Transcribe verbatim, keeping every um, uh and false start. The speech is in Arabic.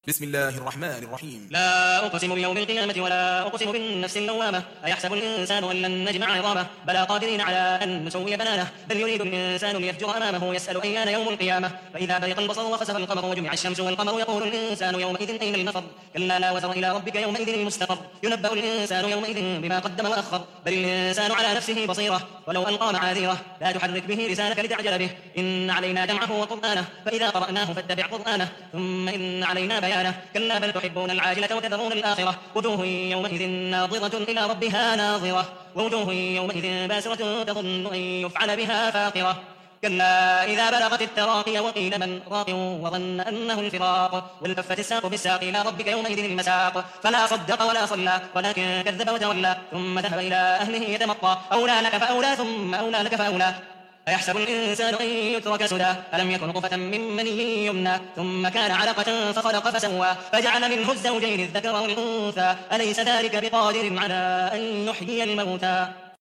بسم الله الرحمن الرحيم. لا أقسم بيوم القيامة ولا أقسم بالنفس اللوامة أيحسب الإنسان أن لن نجمع عظامه بلى قادرين على أن نسوي بنانه بل يريد الإنسان ليفجر أمامه يسأل أيان يوم القيامة فإذا برق البصر وخسف القمر وجمع الشمس والقمر يقول الإنسان يومئذ أين المفر كلا لا وزر إلى ربك يومئذ المستقر ينبأ الإنسان يومئذ بما قدم وأخر بل الإنسان على نفسه بصيرة ولو ألقى معاذيره لا تحرك به لسانك لتعجل به إن علينا جمعه وقرآنه فإذا قرأناه فاتبع قرآنه ثم إن علينا بيانه كلا بل تحبون العاجلة وتذرون الآخرة وجوه يومئذ ناظرة إلى ربها ناظرة ووجوه يومئذ باسرة تظن أن يفعل بها فاقرة كلا إذا بلغت التراقي وقيل من راق وظن أنه الفراق والتفت الساق بالساق إلى ربك يومئذ المساق فلا صدق ولا صلى ولكن كذب وتولى ثم ذهب إلى أهله يتمطى أولى لك فأولى ثم أولى لك فأولى أيحسب الإنسان أن يترك سدى ألم يكن نطفة من مني يمنى ثم كان علقة فخلق فسوى فجعل منه الزوجين الذكر والأنثى أليس ذلك بقادر على أن يحيي الموتى